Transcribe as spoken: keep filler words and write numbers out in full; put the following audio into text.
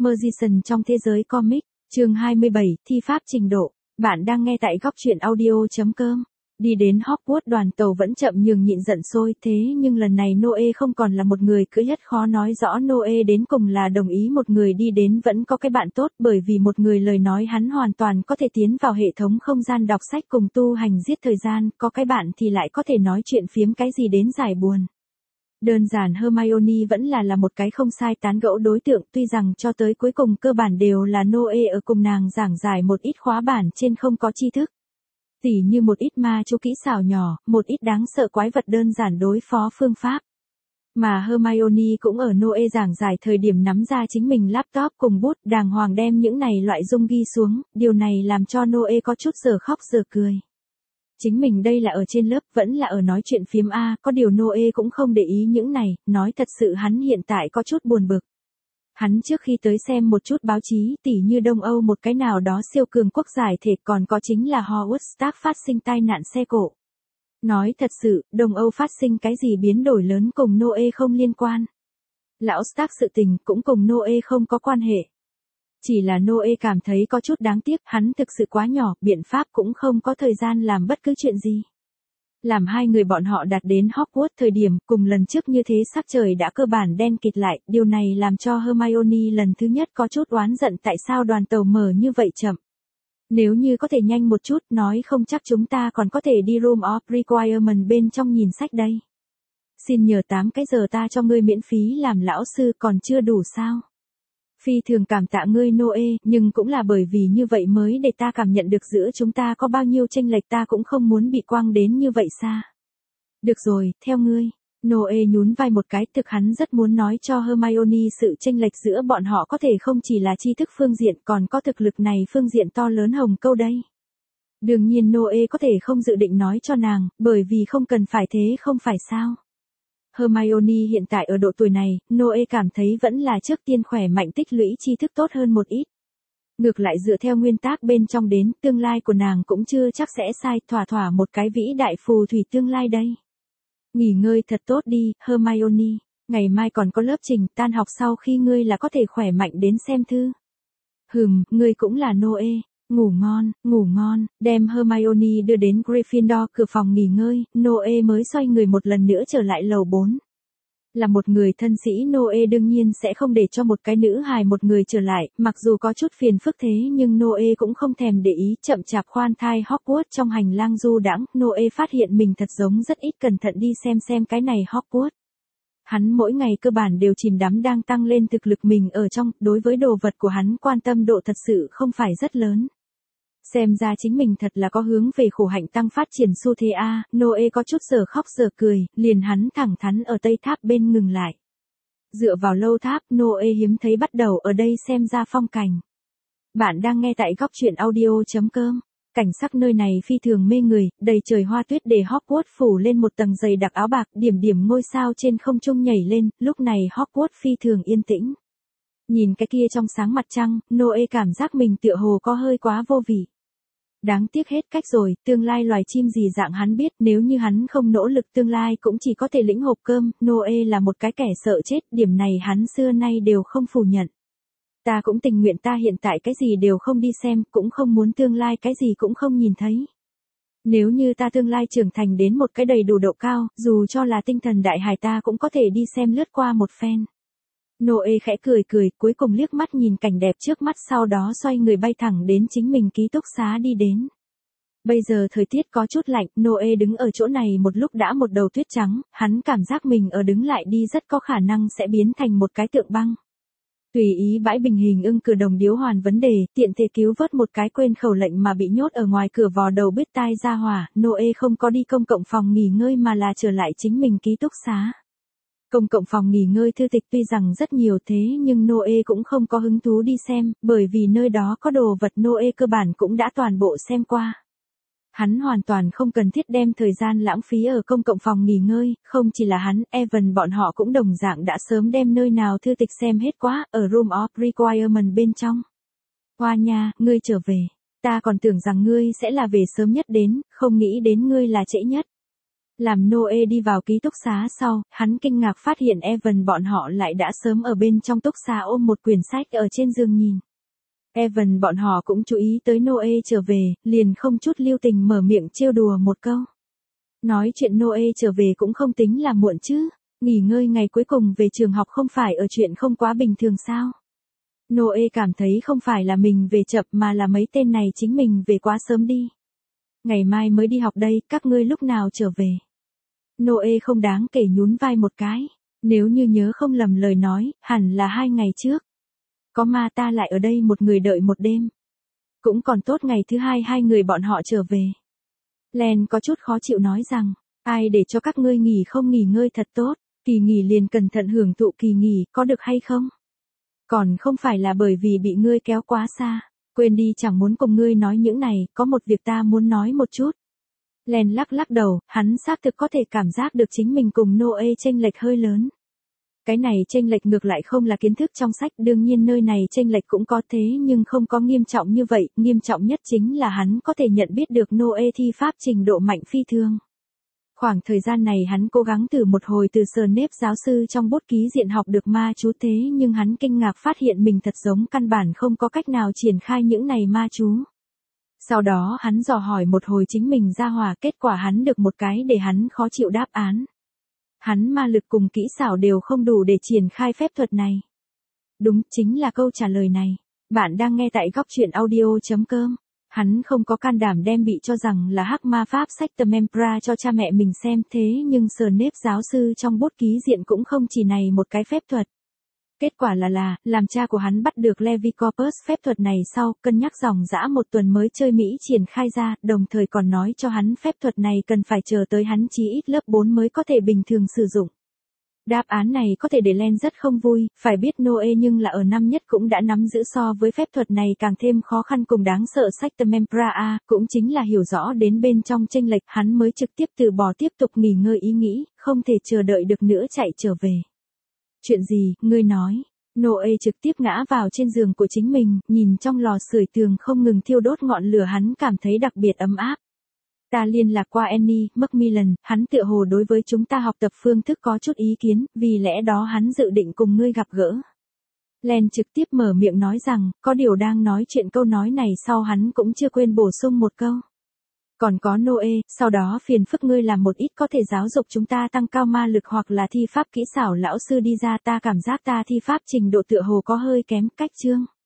Magician trong thế giới comic, chương hai mươi bảy, thi pháp trình độ. Bạn đang nghe tại góc truyện audio chấm com. Đi đến Hogwarts, đoàn tàu vẫn chậm nhường nhịn giận sôi, thế nhưng lần này Noe không còn là một người cưỡi nhất, khó nói rõ Noe đến cùng là đồng ý một người đi đến vẫn có cái bạn tốt, bởi vì một người lời nói hắn hoàn toàn có thể tiến vào hệ thống không gian đọc sách cùng tu hành giết thời gian, có cái bạn thì lại có thể nói chuyện phiếm cái gì đến giải buồn. Đơn giản Hermione vẫn là là một cái không sai tán gẫu đối tượng, tuy rằng cho tới cuối cùng cơ bản đều là Noe ở cùng nàng giảng giải một ít khóa bản trên không có tri thức. Tỉ như một ít ma chú kỹ xảo nhỏ, một ít đáng sợ quái vật đơn giản đối phó phương pháp. Mà Hermione cũng ở Noe giảng giải thời điểm nắm ra chính mình laptop cùng bút, đàng hoàng đem những này loại dung ghi xuống, điều này làm cho Noe có chút giờ khóc giờ cười. Chính mình đây là ở trên lớp, vẫn là ở nói chuyện phiếm A, có điều Noe cũng không để ý những này, nói thật sự hắn hiện tại có chút buồn bực. Hắn trước khi tới xem một chút báo chí, tỉ như Đông Âu một cái nào đó siêu cường quốc giải thể, còn có chính là Hogwarts Stark phát sinh tai nạn xe cộ. Nói thật sự, Đông Âu phát sinh cái gì biến đổi lớn cùng Noe không liên quan. Lão Stark sự tình cũng cùng Noe không có quan hệ. Chỉ là Noe cảm thấy có chút đáng tiếc, hắn thực sự quá nhỏ, biện pháp cũng không có thời gian làm bất cứ chuyện gì. Làm hai người bọn họ đạt đến Hogwarts thời điểm, cùng lần trước như thế sắc trời đã cơ bản đen kịt lại, điều này làm cho Hermione lần thứ nhất có chút oán giận tại sao đoàn tàu mở như vậy chậm. Nếu như có thể nhanh một chút, nói không chắc chúng ta còn có thể đi Room of Requirement bên trong nhìn sách đây. Xin nhờ tám cái giờ ta cho ngươi miễn phí làm lão sư còn chưa đủ sao? Phi thường cảm tạ ngươi Noe, nhưng cũng là bởi vì như vậy mới để ta cảm nhận được giữa chúng ta có bao nhiêu chênh lệch, ta cũng không muốn bị quăng đến như vậy xa. Được rồi, theo ngươi. Noe nhún vai một cái, thực hắn rất muốn nói cho Hermione sự chênh lệch giữa bọn họ có thể không chỉ là tri thức phương diện, còn có thực lực này phương diện to lớn hồng câu đây. Đương nhiên Noe có thể không dự định nói cho nàng, bởi vì không cần phải thế không phải sao. Hermione hiện tại ở độ tuổi này, Noe cảm thấy vẫn là trước tiên khỏe mạnh tích lũy tri thức tốt hơn một ít. Ngược lại dựa theo nguyên tắc bên trong đến, tương lai của nàng cũng chưa chắc sẽ sai, thỏa thỏa một cái vĩ đại phù thủy tương lai đây. Nghỉ ngơi thật tốt đi, Hermione, ngày mai còn có lớp trình, tan học sau khi ngươi là có thể khỏe mạnh đến xem thư. Hừm, ngươi cũng là Noe. Ngủ ngon, ngủ ngon, đem Hermione đưa đến Gryffindor cửa phòng nghỉ ngơi, Noe mới xoay người một lần nữa trở lại lầu bốn. Là một người thân sĩ Noe đương nhiên sẽ không để cho một cái nữ hài một người trở lại, mặc dù có chút phiền phức thế nhưng Noe cũng không thèm để ý, chậm chạp khoan thai Hogwarts trong hành lang du đãng, Noe phát hiện mình thật giống rất ít cẩn thận đi xem xem cái này Hogwarts. Hắn mỗi ngày cơ bản đều chìm đắm đang tăng lên thực lực mình ở trong, đối với đồ vật của hắn quan tâm độ thật sự không phải rất lớn. Xem ra chính mình thật là có hướng về khổ hạnh tăng phát triển xu thế a, Noe có chút giờ khóc giờ cười, liền hắn thẳng thắn ở tây tháp bên ngừng lại. Dựa vào lâu tháp, Noe hiếm thấy bắt đầu ở đây xem ra phong cảnh. Bạn đang nghe tại góc truyện audio chấm com. Cảnh sắc nơi này phi thường mê người, đầy trời hoa tuyết để Hogwarts phủ lên một tầng dày đặc áo bạc, điểm điểm ngôi sao trên không trung nhảy lên, lúc này Hogwarts phi thường yên tĩnh. Nhìn cái kia trong sáng mặt trăng, Noe cảm giác mình tựa hồ có hơi quá vô vị. Đáng tiếc hết cách rồi, tương lai loài chim gì dạng hắn biết, nếu như hắn không nỗ lực tương lai cũng chỉ có thể lĩnh hộp cơm, Noe là một cái kẻ sợ chết, điểm này hắn xưa nay đều không phủ nhận. Ta cũng tình nguyện ta hiện tại cái gì đều không đi xem, cũng không muốn tương lai cái gì cũng không nhìn thấy. Nếu như ta tương lai trưởng thành đến một cái đầy đủ độ cao, dù cho là tinh thần đại hải ta cũng có thể đi xem lướt qua một phen. Noe khẽ cười cười, cuối cùng liếc mắt nhìn cảnh đẹp trước mắt, sau đó xoay người bay thẳng đến chính mình ký túc xá đi đến. Bây giờ thời tiết có chút lạnh, Noe đứng ở chỗ này một lúc đã một đầu tuyết trắng, hắn cảm giác mình ở đứng lại đi rất có khả năng sẽ biến thành một cái tượng băng. Tùy ý bãi bình hình ưng cửa đồng điếu hoàn vấn đề, tiện thể cứu vớt một cái quên khẩu lệnh mà bị nhốt ở ngoài cửa vò đầu bứt tai ra hỏa, Noe không có đi công cộng phòng nghỉ ngơi mà là trở lại chính mình ký túc xá. Công cộng phòng nghỉ ngơi thư tịch tuy rằng rất nhiều thế nhưng Noe cũng không có hứng thú đi xem, bởi vì nơi đó có đồ vật Noe cơ bản cũng đã toàn bộ xem qua. Hắn hoàn toàn không cần thiết đem thời gian lãng phí ở công cộng phòng nghỉ ngơi, không chỉ là hắn, Evan bọn họ cũng đồng dạng đã sớm đem nơi nào thư tịch xem hết quá, ở Room of Requirement bên trong. Hoa nha, ngươi trở về. Ta còn tưởng rằng ngươi sẽ là về sớm nhất đến, không nghĩ đến ngươi là trễ nhất. Làm Noe đi vào ký túc xá sau, hắn kinh ngạc phát hiện Evan bọn họ lại đã sớm ở bên trong túc xá ôm một quyển sách ở trên giường nhìn. Evan bọn họ cũng chú ý tới Noe trở về, liền không chút lưu tình mở miệng trêu đùa một câu. Nói chuyện Noe trở về cũng không tính là muộn chứ, nghỉ ngơi ngày cuối cùng về trường học không phải ở chuyện không quá bình thường sao. Noe cảm thấy không phải là mình về chậm mà là mấy tên này chính mình về quá sớm đi. Ngày mai mới đi học đây, các ngươi lúc nào trở về? Noe không đáng kể nhún vai một cái, nếu như nhớ không lầm lời nói, hẳn là hai ngày trước. Có ma ta lại ở đây một người đợi một đêm. Cũng còn tốt ngày thứ hai hai người bọn họ trở về. Len có chút khó chịu nói rằng, ai để cho các ngươi nghỉ không nghỉ ngơi thật tốt, kỳ nghỉ liền cẩn thận hưởng thụ kỳ nghỉ, có được hay không? Còn không phải là bởi vì bị ngươi kéo quá xa, quên đi chẳng muốn cùng ngươi nói những này, có một việc ta muốn nói một chút. Len lắc lắc đầu, hắn xác thực có thể cảm giác được chính mình cùng Noe chênh lệch hơi lớn. Cái này chênh lệch ngược lại không là kiến thức trong sách, đương nhiên nơi này chênh lệch cũng có thế nhưng không có nghiêm trọng như vậy, nghiêm trọng nhất chính là hắn có thể nhận biết được Noe thi pháp trình độ mạnh phi thường. Khoảng thời gian này hắn cố gắng từ một hồi từ Snape giáo sư trong bút ký diện học được ma chú thế nhưng hắn kinh ngạc phát hiện mình thật giống căn bản không có cách nào triển khai những này ma chú. Sau đó hắn dò hỏi một hồi chính mình ra hòa, kết quả hắn được một cái để hắn khó chịu đáp án. Hắn ma lực cùng kỹ xảo đều không đủ để triển khai phép thuật này. Đúng, chính là câu trả lời này. Bạn đang nghe tại góc truyện audio chấm com. Hắn không có can đảm đem bị cho rằng là hắc ma pháp sách The Tempra cho cha mẹ mình xem thế nhưng Snape giáo sư trong bút ký diện cũng không chỉ này một cái phép thuật. Kết quả là là, làm cha của hắn bắt được Levicorpus phép thuật này sau, cân nhắc dòng dã một tuần mới chơi Mỹ triển khai ra, đồng thời còn nói cho hắn phép thuật này cần phải chờ tới hắn chí ít lớp bốn mới có thể bình thường sử dụng. Đáp án này có thể để Len rất không vui, phải biết Noe nhưng là ở năm nhất cũng đã nắm giữ so với phép thuật này càng thêm khó khăn cùng đáng sợ sách The Tempra A, cũng chính là hiểu rõ đến bên trong chênh lệch, hắn mới trực tiếp từ bỏ tiếp tục nghỉ ngơi ý nghĩ, không thể chờ đợi được nữa chạy trở về. Chuyện gì, ngươi nói? Noe trực tiếp ngã vào trên giường của chính mình, nhìn trong lò sưởi tường không ngừng thiêu đốt ngọn lửa hắn cảm thấy đặc biệt ấm áp. Ta liên lạc qua Annie, Macmillan, hắn tựa hồ đối với chúng ta học tập phương thức có chút ý kiến, vì lẽ đó hắn dự định cùng ngươi gặp gỡ. Len trực tiếp mở miệng nói rằng, có điều đang nói chuyện câu nói này sau hắn cũng chưa quên bổ sung một câu. Còn có Noe, sau đó phiền phức ngươi làm một ít có thể giáo dục chúng ta tăng cao ma lực hoặc là thi pháp kỹ xảo lão sư đi ra, ta cảm giác ta thi pháp trình độ tựa hồ có hơi kém, cách chương.